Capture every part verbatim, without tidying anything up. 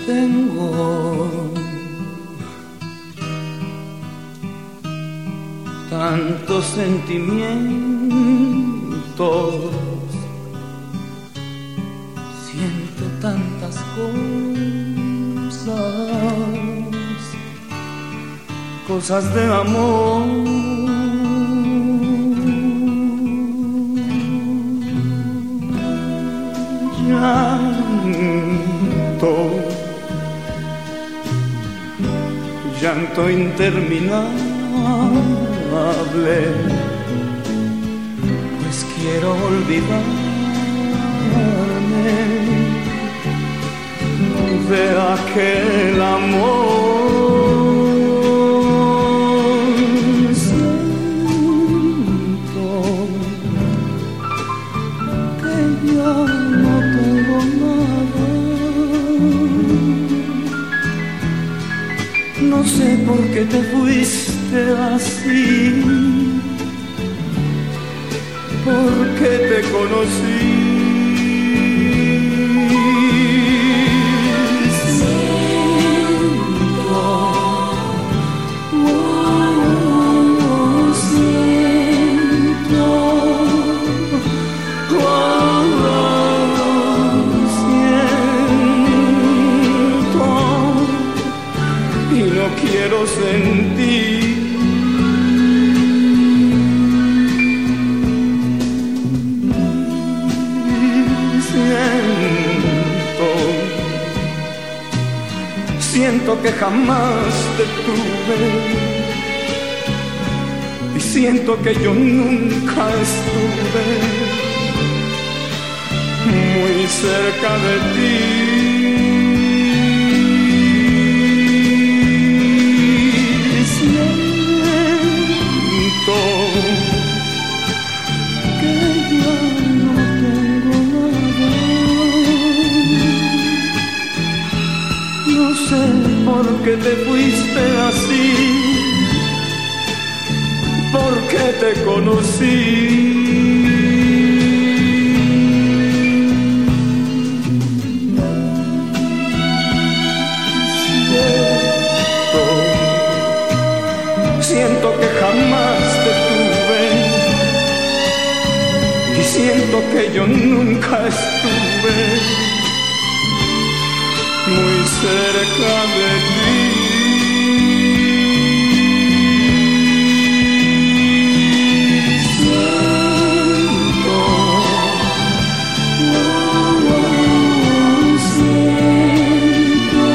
tengo tantos sentimientos, siento tantas cosas, cosas de amor. Llanto, llanto interminable, pues quiero olvidarme de aquel amor. Siento que ya no tengo nada, no sé por qué te fuiste así, porque te conocí. Siento, oh, siento, oh, siento, y no quiero sentir. Siento que jamás te tuve y siento que yo nunca estuve muy cerca de ti. Siento que ya no tengo nada, no sé por qué te fuiste así, porque te conocí. Siento, siento que jamás te tuve y siento que yo nunca estuve muy cerca de ti. Siento, oh, siento,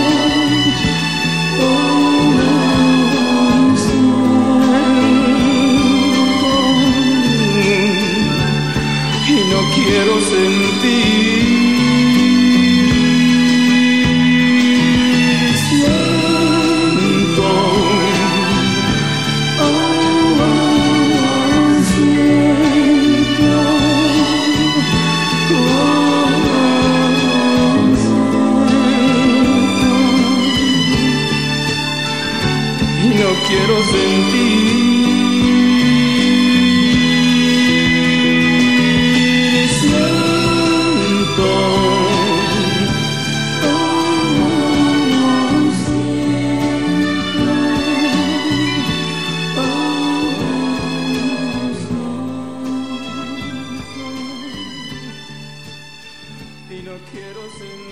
oh, siento, y no quiero sentir. No quiero sentir, siento, oh, siento, oh, siento, y no quiero sentir.